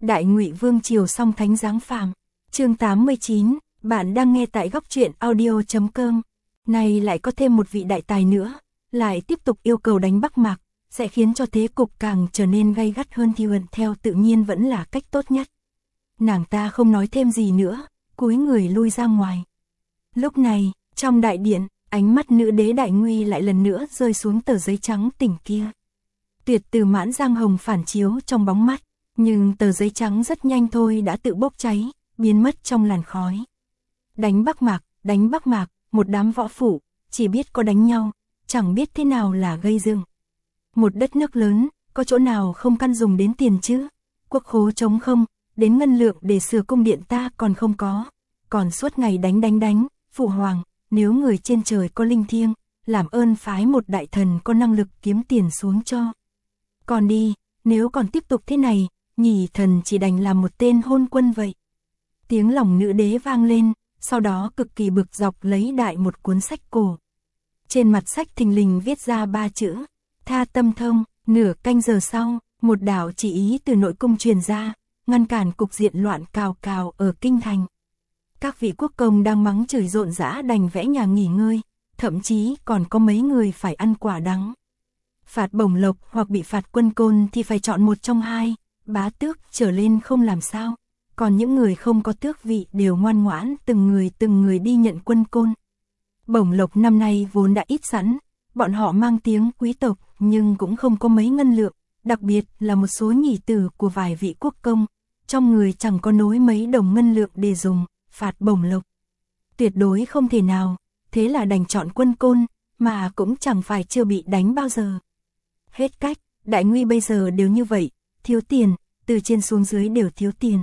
Đại Ngụy Vương triều song thánh giáng phàm. Chương 89, bạn đang nghe tại góc truyện audio.com. Này lại có thêm một vị đại tài nữa, lại tiếp tục yêu cầu đánh Bắc Mạc, sẽ khiến cho thế cục càng trở nên gay gắt hơn thì theo tự nhiên vẫn là cách tốt nhất. Nàng ta không nói thêm gì nữa, cúi người lui ra ngoài. Lúc này, trong đại điện, ánh mắt nữ đế Đại Nguy lại lần nữa rơi xuống tờ giấy trắng tỉnh kia. Tuyệt từ mãn giang hồng phản chiếu trong bóng mắt, nhưng tờ giấy trắng rất nhanh thôi đã tự bốc cháy, biến mất trong làn khói. Đánh Bắc Mạc, một đám võ phụ, chỉ biết có đánh nhau, chẳng biết thế nào là gây dựng. Một đất nước lớn, có chỗ nào không căn dùng đến tiền chứ? Quốc khố trống không, đến ngân lượng để sửa cung điện ta còn không có. Còn suốt ngày đánh, phụ hoàng, nếu người trên trời có linh thiêng, làm ơn phái một đại thần có năng lực kiếm tiền xuống cho. Còn đi, nếu còn tiếp tục thế này, nhỉ thần chỉ đành làm một tên hôn quân vậy. Tiếng lòng nữ đế vang lên, sau đó cực kỳ bực dọc lấy đại một cuốn sách cổ. Trên mặt sách thình lình viết ra 3 chữ, Tha Tâm Thông. Nửa canh giờ sau, một đạo chỉ ý từ nội cung truyền ra, ngăn cản cục diện loạn cào cào ở kinh thành. Các vị quốc công đang mắng chửi rộn rã đành vẽ nhà nghỉ ngơi, thậm chí còn có mấy người phải ăn quả đắng. Phạt bổng lộc hoặc bị phạt quân côn thì phải chọn một trong hai, bá tước trở lên không làm sao, còn những người không có tước vị đều ngoan ngoãn từng người đi nhận quân côn. Bổng lộc năm nay vốn đã ít sẵn, bọn họ mang tiếng quý tộc nhưng cũng không có mấy ngân lượng, đặc biệt là một số nhị tử của vài vị quốc công, trong người chẳng có nối mấy đồng ngân lượng để dùng, phạt bổng lộc. Tuyệt đối không thể nào, thế là đành chọn quân côn, mà cũng chẳng phải chưa bị đánh bao giờ. Hết cách, Đại Nguy bây giờ đều như vậy, thiếu tiền, từ trên xuống dưới đều thiếu tiền.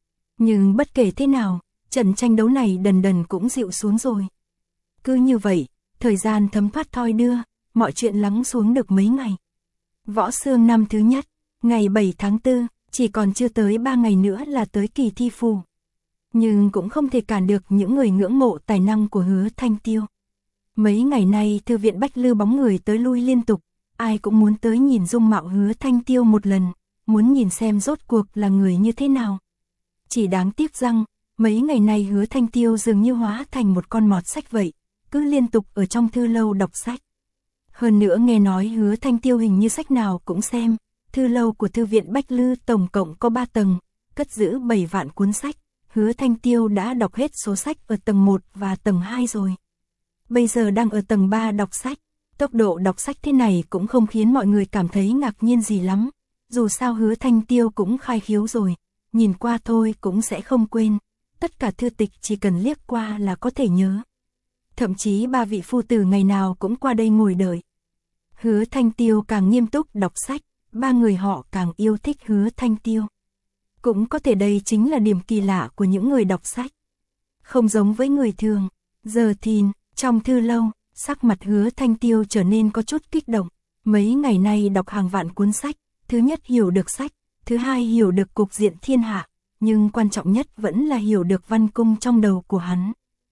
Nhưng bất kể thế nào, trận tranh đấu này dần dần cũng dịu xuống rồi. Cứ như vậy, thời gian thấm thoát thoi đưa, mọi chuyện lắng xuống được mấy ngày. Võ Sương năm thứ nhất, ngày 7 tháng 4, chỉ còn chưa tới 3 ngày nữa là tới kỳ thi phù. Nhưng cũng không thể cản được những người ngưỡng mộ tài năng của Hứa Thanh Tiêu. Mấy ngày nay thư viện Bách Lư bóng người tới lui liên tục, ai cũng muốn tới nhìn dung mạo Hứa Thanh Tiêu một lần, muốn nhìn xem rốt cuộc là người như thế nào. Chỉ đáng tiếc rằng, mấy ngày nay Hứa Thanh Tiêu dường như hóa thành một con mọt sách vậy, cứ liên tục ở trong thư lâu đọc sách. Hơn nữa nghe nói Hứa Thanh Tiêu hình như sách nào cũng xem, thư lâu của thư viện Bách Lư tổng cộng có 3 tầng, cất giữ 7 vạn cuốn sách, Hứa Thanh Tiêu đã đọc hết số sách ở tầng 1 và tầng 2 rồi. Bây giờ đang ở tầng 3 đọc sách, tốc độ đọc sách thế này cũng không khiến mọi người cảm thấy ngạc nhiên gì lắm, dù sao Hứa Thanh Tiêu cũng khai khiếu rồi, nhìn qua thôi cũng sẽ không quên, tất cả thư tịch chỉ cần liếc qua là có thể nhớ. Thậm chí 3 vị phu tử ngày nào cũng qua đây ngồi đợi. Hứa Thanh Tiêu càng nghiêm túc đọc sách, 3 người họ càng yêu thích Hứa Thanh Tiêu. Cũng có thể đây chính là điểm kỳ lạ của những người đọc sách. Không giống với người thường, giờ thìn, trong thư lâu, sắc mặt Hứa Thanh Tiêu trở nên có chút kích động. Mấy ngày nay đọc hàng vạn cuốn sách, thứ nhất hiểu được sách, thứ hai hiểu được cục diện thiên hạ, nhưng quan trọng nhất vẫn là hiểu được văn cung trong đầu của hắn.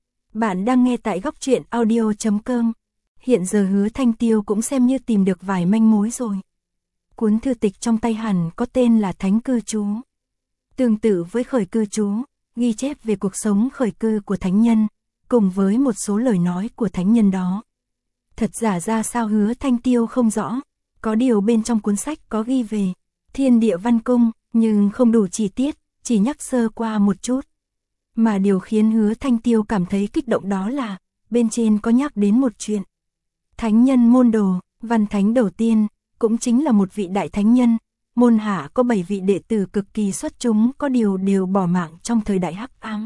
Bạn đang nghe tại góc truyện audio.com. Hiện giờ Hứa Thanh Tiêu cũng xem như tìm được vài manh mối rồi. Cuốn thư tịch trong tay hẳn có tên là Thánh Cư Chú. Tương tự với Khởi Cư Chú, ghi chép về cuộc sống khởi cư của thánh nhân, cùng với một số lời nói của thánh nhân đó. Thật giả ra sao Hứa Thanh Tiêu không rõ, có điều bên trong cuốn sách có ghi về thiên địa văn cung, nhưng không đủ chi tiết, chỉ nhắc sơ qua một chút. Mà điều khiến Hứa Thanh Tiêu cảm thấy kích động đó là, bên trên có nhắc đến một chuyện. Thánh nhân môn đồ, văn thánh đầu tiên, cũng chính là một vị đại thánh nhân, môn hạ có 7 vị đệ tử cực kỳ xuất chúng, có điều đều bỏ mạng trong thời đại hắc ám.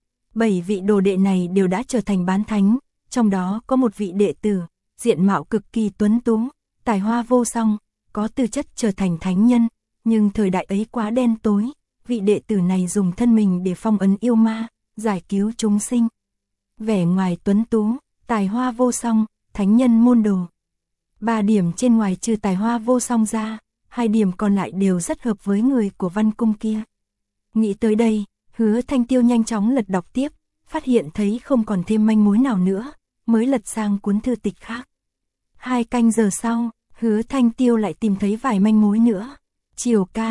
7 vị đồ đệ này đều đã trở thành bán thánh, trong đó có một vị đệ tử, diện mạo cực kỳ tuấn tú, tài hoa vô song, có tư chất trở thành thánh nhân, nhưng thời đại ấy quá đen tối, vị đệ tử này dùng thân mình để phong ấn yêu ma, giải cứu chúng sinh. Vẻ ngoài tuấn tú, tài hoa vô song, thánh nhân môn đồ. 3 điểm trên ngoài trừ tài hoa vô song ra, 2 điểm còn lại đều rất hợp với người của văn cung kia. Nghĩ tới đây, Hứa Thanh Tiêu nhanh chóng lật đọc tiếp, phát hiện thấy không còn thêm manh mối nào nữa, mới lật sang cuốn thư tịch khác. 2 canh giờ sau, Hứa Thanh Tiêu lại tìm thấy vài manh mối nữa. Triều ca,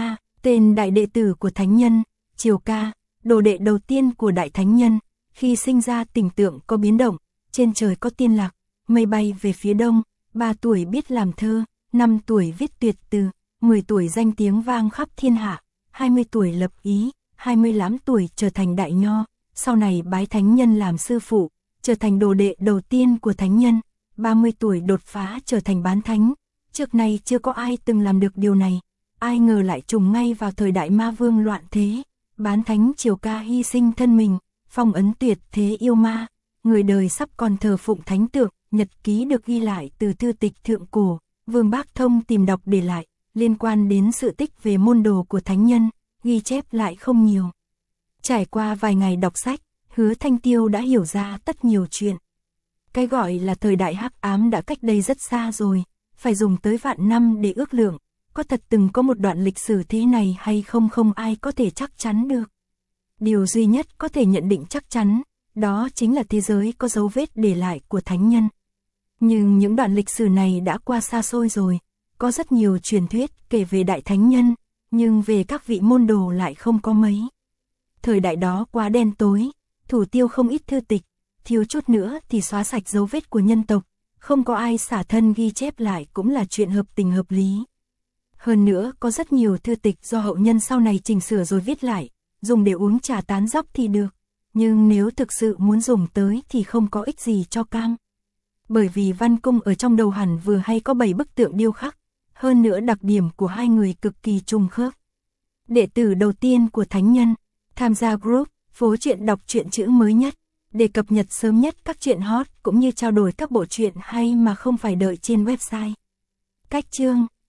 Tên đại đệ tử của thánh nhân, Triều Ca, đồ đệ đầu tiên của đại thánh nhân, khi sinh ra tình tượng có biến động, trên trời có tiên lạc, mây bay về phía đông, 3 tuổi biết làm thơ, 5 tuổi viết tuyệt từ, 10 tuổi danh tiếng vang khắp thiên hạ, 20 tuổi lập ý, 28 tuổi trở thành đại nho, sau này bái thánh nhân làm sư phụ, trở thành đồ đệ đầu tiên của thánh nhân, 30 tuổi đột phá trở thành bán thánh, trước nay chưa có ai từng làm được điều này, ai ngờ lại trùng ngay vào thời đại ma vương loạn thế, bán thánh Triều Ca hy sinh thân mình, phong ấn tuyệt thế yêu ma, người đời sắp còn thờ phụng thánh tượng, nhật ký được ghi lại từ thư tịch thượng cổ, Vương Bác Thông tìm đọc để lại, liên quan đến sự tích về môn đồ của thánh nhân, ghi chép lại không nhiều. Trải qua vài ngày đọc sách, Hứa Thanh Tiêu đã hiểu ra tất nhiều chuyện. Cái gọi là thời đại hắc ám đã cách đây rất xa rồi, phải dùng tới vạn năm để ước lượng, có thật từng có một đoạn lịch sử thế này hay không không ai có thể chắc chắn được. Điều duy nhất có thể nhận định chắc chắn, đó chính là thế giới có dấu vết để lại của thánh nhân. Nhưng những đoạn lịch sử này đã qua xa xôi rồi, có rất nhiều truyền thuyết kể về đại thánh nhân, nhưng về các vị môn đồ lại không có mấy. Thời đại đó quá đen tối, thủ tiêu không ít thư tịch, thiếu chút nữa thì xóa sạch dấu vết của nhân tộc, không có ai xả thân ghi chép lại cũng là chuyện hợp tình hợp lý. Hơn nữa có rất nhiều thư tịch do hậu nhân sau này chỉnh sửa rồi viết lại, dùng để uống trà tán dóc thì được, nhưng nếu thực sự muốn dùng tới thì không có ích gì cho cam. Bởi vì văn cung ở trong đầu hẳn vừa hay có 7 bức tượng điêu khắc, hơn nữa đặc điểm của hai người cực kỳ trùng khớp. Đệ tử đầu tiên của thánh nhân, tham gia group, phố truyện đọc truyện chữ mới nhất, để cập nhật sớm nhất các truyện hot cũng như trao đổi các bộ truyện hay mà không phải đợi trên website. Cách chương